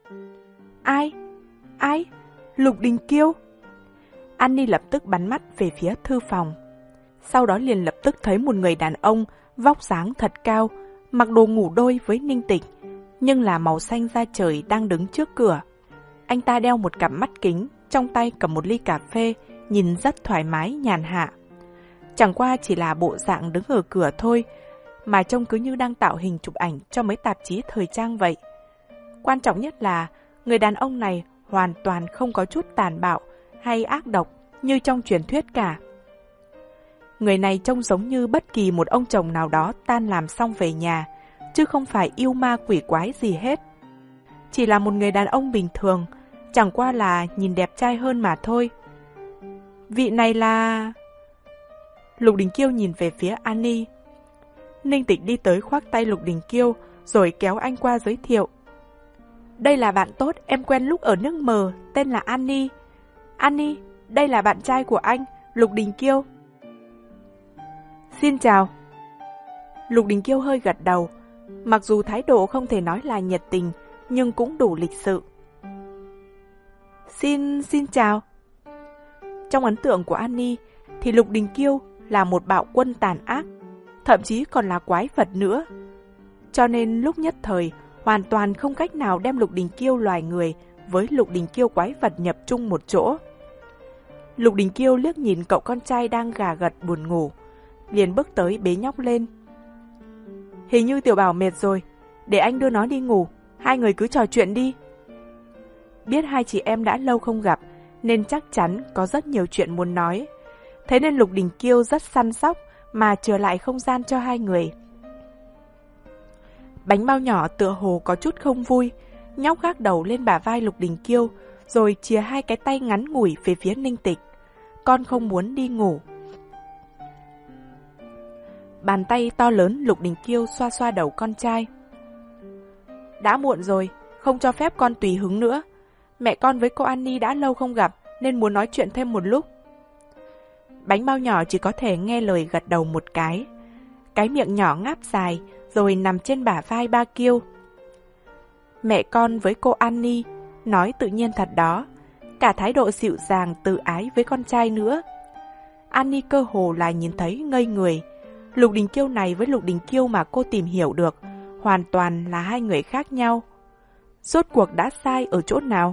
Ai? Ai? Lục Đình Kiêu? Annie lập tức bắn mắt về phía thư phòng. Sau đó liền lập tức thấy một người đàn ông vóc dáng thật cao, mặc đồ ngủ đôi với Ninh Tịch, nhưng là màu xanh da trời đang đứng trước cửa. Anh ta đeo một cặp mắt kính, trong tay cầm một ly cà phê, nhìn rất thoải mái nhàn hạ. Chẳng qua chỉ là bộ dạng đứng ở cửa thôi, mà trông cứ như đang tạo hình chụp ảnh cho mấy tạp chí thời trang vậy. Quan trọng nhất là người đàn ông này hoàn toàn không có chút tàn bạo hay ác độc như trong truyền thuyết cả. Người này trông giống như bất kỳ một ông chồng nào đó tan làm xong về nhà, chứ không phải yêu ma quỷ quái gì hết. Chỉ là một người đàn ông bình thường, chẳng qua là nhìn đẹp trai hơn mà thôi. Vị này là... Lục Đình Kiêu nhìn về phía Annie. Ninh Tịch đi tới khoác tay Lục Đình Kiêu, rồi kéo anh qua giới thiệu. Đây là bạn tốt em quen lúc ở nước mờ, tên là Annie. Annie, đây là bạn trai của anh, Lục Đình Kiêu. Xin chào. Lục Đình Kiêu hơi gật đầu, mặc dù thái độ không thể nói là nhiệt tình, nhưng cũng đủ lịch sự. Xin, xin chào. Trong ấn tượng của Annie, thì Lục Đình Kiêu là một bạo quân tàn ác, thậm chí còn là quái vật nữa. Cho nên lúc nhất thời, hoàn toàn không cách nào đem Lục Đình Kiêu loài người với Lục Đình Kiêu quái vật nhập chung một chỗ. Lục Đình Kiêu liếc nhìn cậu con trai đang gà gật buồn ngủ, liền bước tới bế nhóc lên. Hình như Tiểu Bảo mệt rồi, để anh đưa nó đi ngủ, hai người cứ trò chuyện đi. Biết hai chị em đã lâu không gặp, nên chắc chắn có rất nhiều chuyện muốn nói. Thế nên Lục Đình Kiêu rất săn sóc mà trở lại không gian cho hai người. Bánh bao nhỏ tựa hồ có chút không vui, nhóc gác đầu lên bả vai Lục Đình Kiêu, rồi chìa hai cái tay ngắn ngủi về phía Ninh Tịch. Con không muốn đi ngủ. Bàn tay to lớn Lục Đình Kiêu xoa xoa đầu con trai. Đã muộn rồi, không cho phép con tùy hứng nữa. Mẹ con với cô Annie đã lâu không gặp, nên muốn nói chuyện thêm một lúc. Bánh bao nhỏ chỉ có thể nghe lời gật đầu một cái. Cái miệng nhỏ ngáp dài, rồi nằm trên bả vai ba Kiêu. Mẹ con với cô Annie, nói tự nhiên thật đó. Cả thái độ dịu dàng từ ái với con trai nữa. Annie cơ hồ là nhìn thấy ngây người. Lục Đình Kiêu này với Lục Đình Kiêu mà cô tìm hiểu được, hoàn toàn là hai người khác nhau. Rốt cuộc đã sai ở chỗ nào?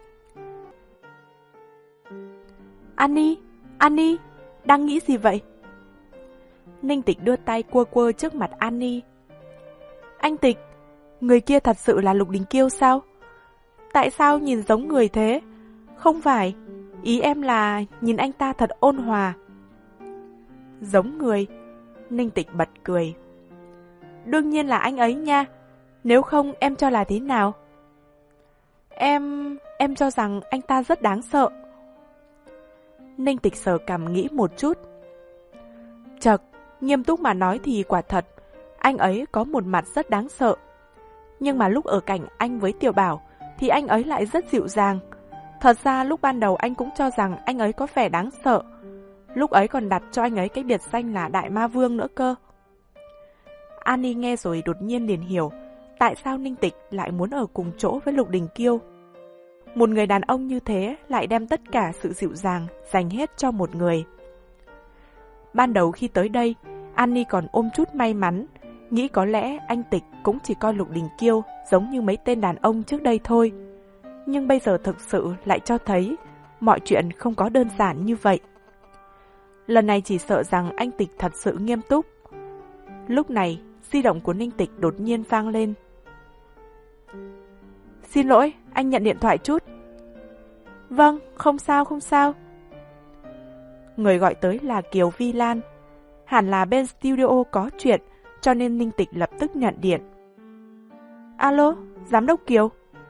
Annie, Annie, đang nghĩ gì vậy? Ninh Tịch đưa tay quơ quơ trước mặt Annie. Anh Tịch, người kia thật sự là Lục Đình Kiêu sao? Tại sao nhìn giống người thế? Không phải, ý em là nhìn anh ta thật ôn hòa. Giống người? Ninh Tịch bật cười. Đương nhiên là anh ấy nha, nếu không em cho là thế nào? Em... em cho rằng anh ta rất đáng sợ. Ninh Tịch sờ cằm nghĩ một chút. Chật, nghiêm túc mà nói thì quả thật, anh ấy có một mặt rất đáng sợ. Nhưng mà lúc ở cạnh anh với Tiểu Bảo thì anh ấy lại rất dịu dàng. Thật ra lúc ban đầu anh cũng cho rằng anh ấy có vẻ đáng sợ. Lúc ấy còn đặt cho anh ấy cái biệt danh là Đại Ma Vương nữa cơ. Annie nghe rồi đột nhiên liền hiểu tại sao Ninh Tịch lại muốn ở cùng chỗ với Lục Đình Kiêu. Một người đàn ông như thế lại đem tất cả sự dịu dàng dành hết cho một người. Ban đầu khi tới đây, Annie còn ôm chút may mắn, nghĩ có lẽ anh Tịch cũng chỉ coi Lục Đình Kiêu giống như mấy tên đàn ông trước đây thôi. Nhưng bây giờ thực sự lại cho thấy mọi chuyện không có đơn giản như vậy. Lần này chỉ sợ rằng anh Tịch thật sự nghiêm túc. Lúc này, di động của Ninh Tịch đột nhiên vang lên. Xin lỗi, anh nhận điện thoại chút. Vâng, không sao, không sao. Người gọi tới là Kiều Vi Lan. Hẳn là bên studio có chuyện, cho nên Ninh Tịch lập tức nhận điện. Alo, Giám đốc Kiều.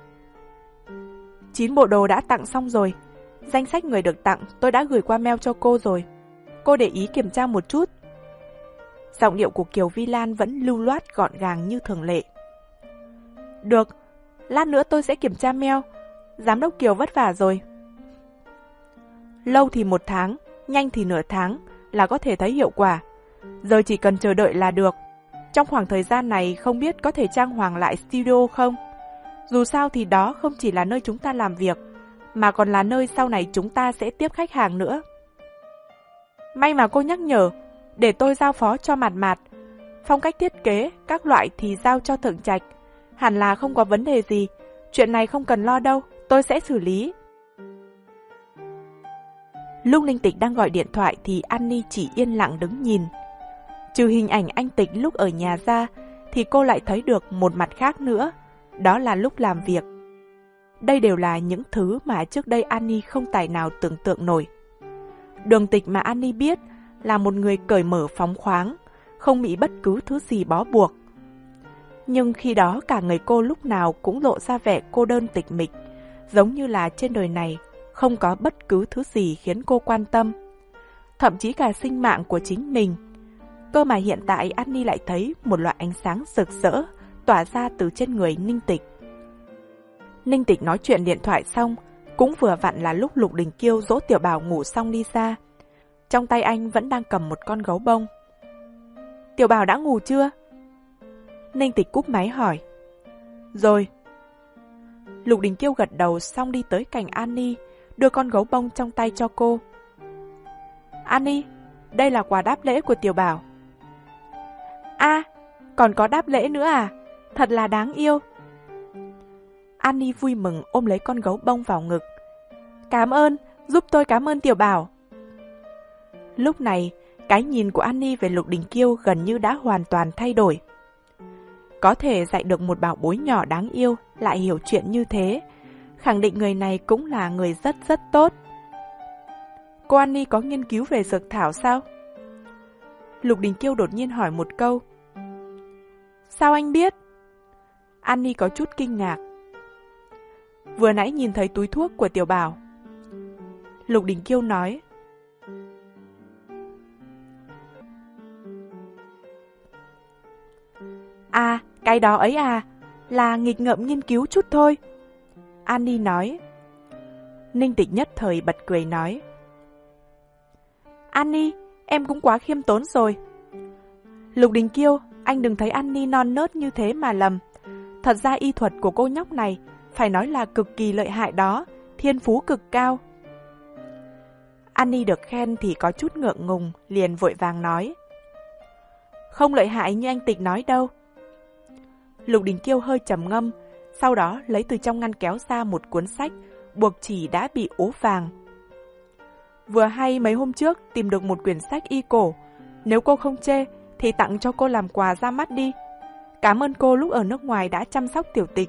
Chín bộ đồ đã tặng xong rồi. Danh sách người được tặng tôi đã gửi qua mail cho cô rồi. Cô để ý kiểm tra một chút. Giọng điệu của Kiều Vi Lan vẫn lưu loát gọn gàng như thường lệ. Được, lát nữa tôi sẽ kiểm tra mail. Giám đốc Kiều vất vả rồi. Lâu thì một tháng, nhanh thì nửa tháng là có thể thấy hiệu quả. Giờ chỉ cần chờ đợi là được. Trong khoảng thời gian này không biết có thể trang hoàng lại studio không? Dù sao thì đó không chỉ là nơi chúng ta làm việc, mà còn là nơi sau này chúng ta sẽ tiếp khách hàng nữa. May mà cô nhắc nhở, để tôi giao phó cho Mạt Mạt. Phong cách thiết kế, các loại thì giao cho Thượng Trạch. Hẳn là không có vấn đề gì. Chuyện này không cần lo đâu, tôi sẽ xử lý. Lúc Ninh Tịch đang gọi điện thoại thì Annie chỉ yên lặng đứng nhìn. Trừ hình ảnh anh Tịch lúc ở nhà ra, thì cô lại thấy được một mặt khác nữa. Đó là lúc làm việc. Đây đều là những thứ mà trước đây Annie không tài nào tưởng tượng nổi. Đường Tịch mà Annie biết là một người cởi mở phóng khoáng, không bị bất cứ thứ gì bó buộc. Nhưng khi đó cả người cô lúc nào cũng lộ ra vẻ cô đơn tịch mịch, giống như là trên đời này không có bất cứ thứ gì khiến cô quan tâm. Thậm chí cả sinh mạng của chính mình. Cơ mà hiện tại Annie lại thấy một loại ánh sáng rực rỡ tỏa ra từ trên người Ninh Tịch. Ninh Tịch nói chuyện điện thoại xong, cũng vừa vặn là lúc Lục Đình Kiêu dỗ Tiểu Bảo ngủ xong đi ra. Trong tay anh vẫn đang cầm một con gấu bông. Tiểu Bảo đã ngủ chưa? Ninh Tịch cúp máy hỏi. Rồi. Lục Đình Kiêu gật đầu xong đi tới cạnh Annie, đưa con gấu bông trong tay cho cô. Annie, đây là quà đáp lễ của Tiểu Bảo. À, còn có đáp lễ nữa à? Thật là đáng yêu. Annie vui mừng ôm lấy con gấu bông vào ngực. Cảm ơn, giúp tôi cảm ơn Tiểu Bảo. Lúc này, cái nhìn của Annie về Lục Đình Kiêu gần như đã hoàn toàn thay đổi. Có thể dạy được một bảo bối nhỏ đáng yêu lại hiểu chuyện như thế, khẳng định người này cũng là người rất rất tốt. Cô Annie có nghiên cứu về dược thảo sao? Lục Đình Kiêu đột nhiên hỏi một câu. Sao anh biết? Annie có chút kinh ngạc. Vừa nãy nhìn thấy túi thuốc của Tiểu Bảo. Lục Đình Kiêu nói. À, cái đó ấy à, là nghịch ngợm nghiên cứu chút thôi. Annie nói. Ninh Tịch nhất thời bật cười nói. Annie, em cũng quá khiêm tốn rồi. Lục Đình Kiêu, anh đừng thấy Annie non nớt như thế mà lầm. Thật ra y thuật của cô nhóc này phải nói là cực kỳ lợi hại đó, thiên phú cực cao. Annie được khen thì có chút ngượng ngùng, liền vội vàng nói. Không lợi hại như anh Tịch nói đâu. Lục Đình Kiêu hơi trầm ngâm, sau đó lấy từ trong ngăn kéo ra một cuốn sách, buộc chỉ đã bị ố vàng. Vừa hay mấy hôm trước tìm được một quyển sách y cổ, nếu cô không chê thì tặng cho cô làm quà ra mắt đi. Cảm ơn cô lúc ở nước ngoài đã chăm sóc Tiểu Tịch.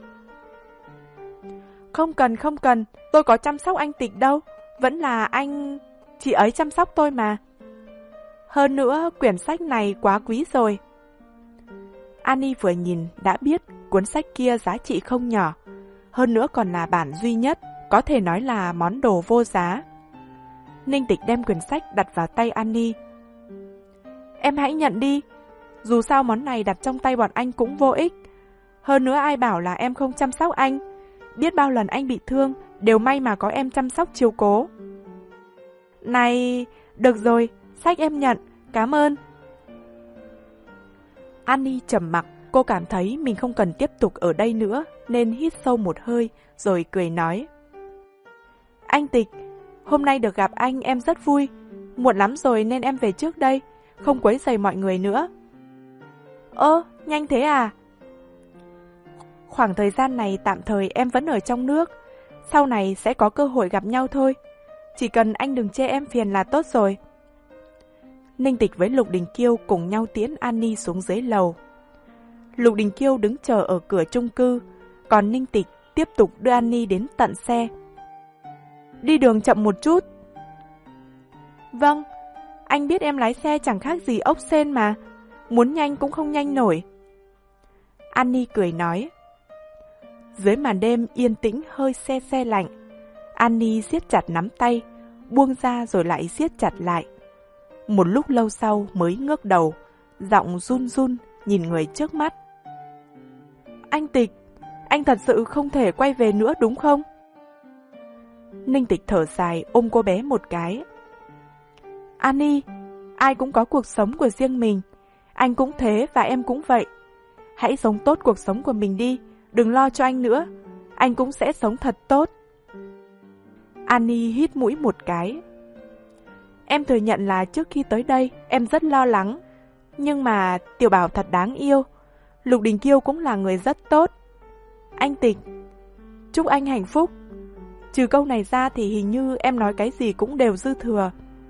Không cần, không cần, tôi có chăm sóc anh Tịch đâu, vẫn là anh... chị ấy chăm sóc tôi mà. Hơn nữa, quyển sách này quá quý rồi. Annie vừa nhìn đã biết cuốn sách kia giá trị không nhỏ, hơn nữa còn là bản duy nhất, có thể nói là món đồ vô giá. Ninh Tịch đem quyển sách đặt vào tay Annie. Em hãy nhận đi, dù sao món này đặt trong tay bọn anh cũng vô ích. Hơn nữa ai bảo là em không chăm sóc anh, biết bao lần anh bị thương, đều may mà có em chăm sóc chiếu cố. Này, được rồi, sách em nhận, cảm ơn. Annie trầm mặc, cô cảm thấy mình không cần tiếp tục ở đây nữa, nên hít sâu một hơi, rồi cười nói. Anh Tịch, hôm nay được gặp anh em rất vui, muộn lắm rồi nên em về trước đây, không quấy rầy mọi người nữa. Ơ, nhanh thế à? Khoảng thời gian này tạm thời em vẫn ở trong nước, sau này sẽ có cơ hội gặp nhau thôi. Chỉ cần anh đừng chê em phiền là tốt rồi. Ninh Tịch với Lục Đình Kiêu cùng nhau tiễn Annie xuống dưới lầu. Lục Đình Kiêu đứng chờ ở cửa chung cư, còn Ninh Tịch tiếp tục đưa Annie đến tận xe. Đi đường chậm một chút. Vâng, anh biết em lái xe chẳng khác gì ốc sên mà, muốn nhanh cũng không nhanh nổi. Annie cười nói. Dưới màn đêm yên tĩnh hơi se se lạnh, Annie siết chặt nắm tay, buông ra rồi lại siết chặt lại. Một lúc lâu sau mới ngước đầu, giọng run run nhìn người trước mắt. Anh Tịch, anh thật sự không thể quay về nữa đúng không? Ninh Tịch thở dài ôm cô bé một cái. Annie, ai cũng có cuộc sống của riêng mình, anh cũng thế và em cũng vậy. Hãy sống tốt cuộc sống của mình đi, đừng lo cho anh nữa, anh cũng sẽ sống thật tốt. Annie hít mũi một cái. Em thừa nhận là trước khi tới đây em rất lo lắng, nhưng mà Tiểu Bảo thật đáng yêu, Lục Đình Kiêu cũng là người rất tốt. Anh Tịch, chúc anh hạnh phúc. Trừ câu này ra thì hình như em nói cái gì cũng đều dư thừa.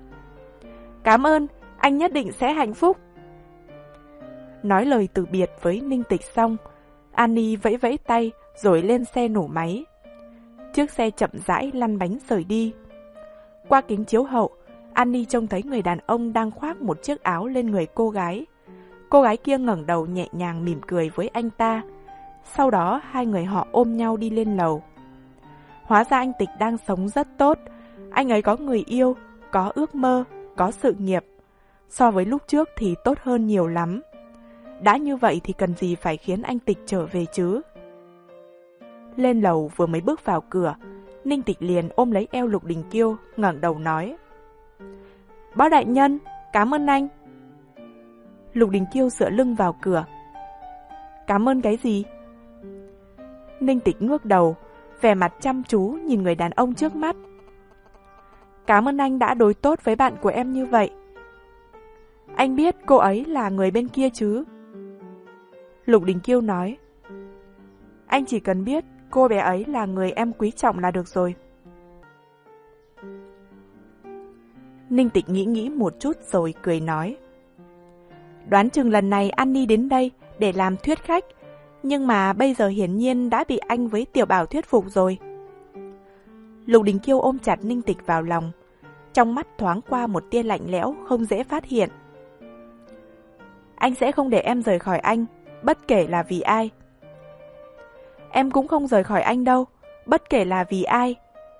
Cảm ơn, anh nhất định sẽ hạnh phúc. Nói lời từ biệt với Ninh Tịch xong, Annie vẫy vẫy tay rồi lên xe nổ máy. Chiếc xe chậm rãi lăn bánh rời đi. Qua kính chiếu hậu, Annie trông thấy người đàn ông đang khoác một chiếc áo lên người cô gái. Cô gái kia ngẩng đầu nhẹ nhàng mỉm cười với anh ta. Sau đó hai người họ ôm nhau đi lên lầu. Hóa ra anh Tịch đang sống rất tốt. Anh ấy có người yêu, có ước mơ, có sự nghiệp. So với lúc trước thì tốt hơn nhiều lắm. Đã như vậy thì cần gì phải khiến anh Tịch trở về chứ? Lên lầu vừa mới bước vào cửa, Ninh Tịch liền ôm lấy eo Lục Đình Kiêu, ngẩng đầu nói: Bác đại nhân, cảm ơn anh. Lục Đình Kiêu dựa lưng vào cửa. Cảm ơn cái gì? Ninh Tịch ngước đầu, vẻ mặt chăm chú nhìn người đàn ông trước mắt. Cảm ơn anh đã đối tốt với bạn của em như vậy. Anh biết cô ấy là người bên kia chứ? Lục Đình Kiêu nói. Anh chỉ cần biết cô bé ấy là người em quý trọng là được rồi. Ninh Tịch nghĩ nghĩ một chút rồi cười nói. Đoán chừng lần này Annie đến đây để làm thuyết khách, nhưng mà bây giờ hiển nhiên đã bị anh với Tiểu Bảo thuyết phục rồi. Lục Đình Kiêu ôm chặt Ninh Tịch vào lòng, trong mắt thoáng qua một tia lạnh lẽo không dễ phát hiện. Anh sẽ không để em rời khỏi anh, bất kể là vì ai. Em cũng không rời khỏi anh đâu, bất kể là vì ai.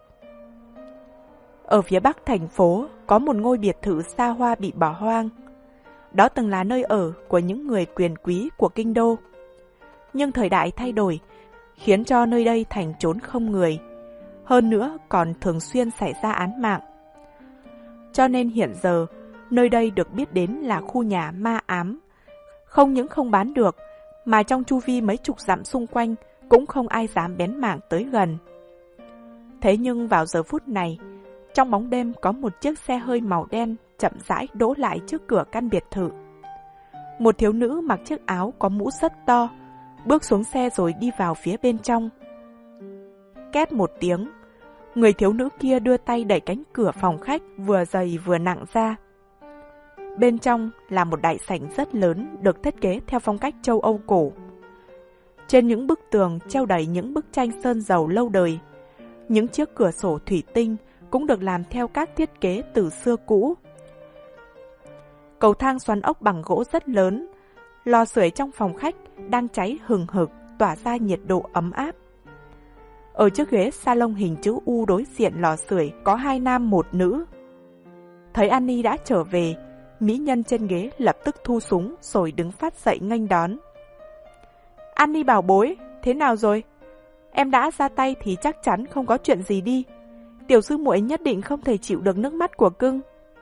Ở phía bắc thành phố có một ngôi biệt thự xa hoa bị bỏ hoang. Đó từng là nơi ở của những người quyền quý của kinh đô. Nhưng thời đại thay đổi, khiến cho nơi đây thành chốn không người. Hơn nữa còn thường xuyên xảy ra án mạng. Cho nên hiện giờ, nơi đây được biết đến là khu nhà ma ám. Không những không bán được, mà trong chu vi mấy chục dặm xung quanh cũng không ai dám bén mảng tới gần. Thế nhưng vào giờ phút này, trong bóng đêm có một chiếc xe hơi màu đen chậm rãi đỗ lại trước cửa căn biệt thự. Một thiếu nữ mặc chiếc áo có mũ rất to, bước xuống xe rồi đi vào phía bên trong. Két một tiếng, người thiếu nữ kia đưa tay đẩy cánh cửa phòng khách vừa dày vừa nặng ra. Bên trong là một đại sảnh rất lớn được thiết kế theo phong cách châu Âu cổ. Trên những bức tường treo đầy những bức tranh sơn dầu lâu đời. Những chiếc cửa sổ thủy tinh cũng được làm theo các thiết kế từ xưa cũ. Cầu thang xoắn ốc bằng gỗ rất lớn. Lò sưởi trong phòng khách đang cháy hừng hực, tỏa ra nhiệt độ ấm áp. Ở chiếc ghế salon hình chữ U đối diện lò sưởi có hai nam một nữ. Thấy Annie đã trở về, mỹ nhân trên ghế lập tức thu súng rồi đứng phát dậy nghênh đón. Annie bảo bối, thế nào rồi? Em đã ra tay thì chắc chắn không có chuyện gì đi. Tiểu sư muội nhất định không thể chịu được nước mắt của cưng.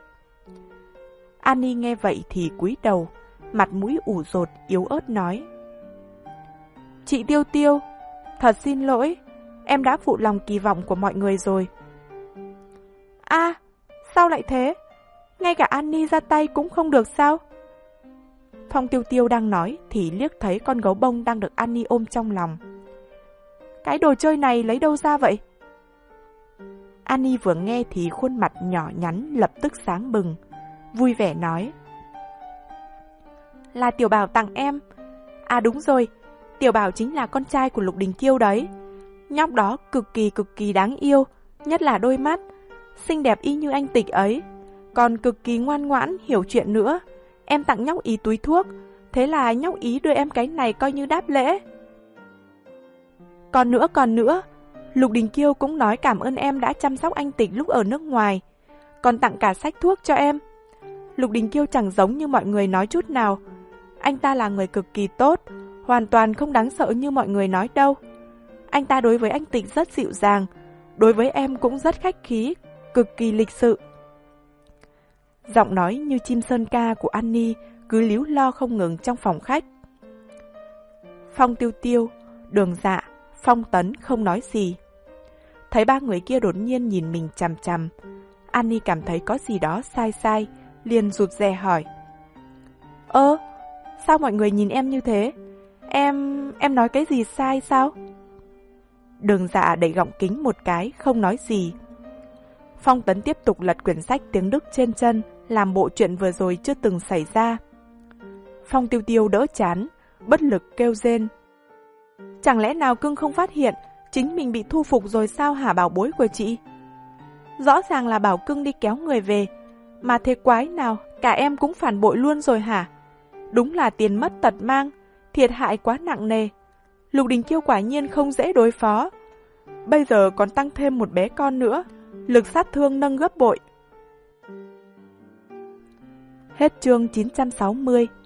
Annie nghe vậy thì cúi đầu, mặt mũi ủ rột, yếu ớt nói. Chị Tiêu Tiêu, thật xin lỗi, em đã phụ lòng kỳ vọng của mọi người rồi. À, sao lại thế? Ngay cả Annie ra tay cũng không được sao? Phong Tiêu Tiêu đang nói thì liếc thấy con gấu bông đang được Annie ôm trong lòng. Cái đồ chơi này lấy đâu ra vậy? Annie vừa nghe thì khuôn mặt nhỏ nhắn lập tức sáng bừng, vui vẻ nói. Là Tiểu Bảo tặng em. À đúng rồi, Tiểu Bảo chính là con trai của Lục Đình Kiêu đấy. Nhóc đó cực kỳ cực kỳ đáng yêu, nhất là đôi mắt, xinh đẹp y như anh Tịch ấy. Còn cực kỳ ngoan ngoãn, hiểu chuyện nữa. Em tặng nhóc ý túi thuốc, thế là nhóc ý đưa em cái này coi như đáp lễ. Còn nữa, còn nữa, Lục Đình Kiêu cũng nói cảm ơn em đã chăm sóc anh Tịch lúc ở nước ngoài, còn tặng cả sách thuốc cho em. Lục Đình Kiêu chẳng giống như mọi người nói chút nào. Anh ta là người cực kỳ tốt, hoàn toàn không đáng sợ như mọi người nói đâu. Anh ta đối với anh Tịch rất dịu dàng, đối với em cũng rất khách khí, cực kỳ lịch sự. Giọng nói như chim sơn ca của Annie cứ líu lo không ngừng trong phòng khách. Phong Tiêu Tiêu, Đường Dạ, Phong Tấn không nói gì. Thấy ba người kia đột nhiên nhìn mình chằm chằm, Annie cảm thấy có gì đó sai sai, liền rụt rè hỏi. Ơ, sao mọi người nhìn em như thế? Em... em nói cái gì sai sao? Đường Dạ đẩy gọng kính một cái, không nói gì. Phong Tấn tiếp tục lật quyển sách tiếng Đức trên chân, làm bộ chuyện vừa rồi chưa từng xảy ra. Phong Tiêu Tiêu đỡ chán, bất lực kêu rên. Chẳng lẽ nào cưng không phát hiện chính mình bị thu phục rồi sao hả bảo bối của chị? Rõ ràng là bảo cưng đi kéo người về, mà thế quái nào cả em cũng phản bội luôn rồi hả? Đúng là tiền mất tật mang, thiệt hại quá nặng nề. Lục Đình Kiêu quả nhiên không dễ đối phó. Bây giờ còn tăng thêm một bé con nữa, lực sát thương nâng gấp bội. Hết chương chín trăm sáu mươi.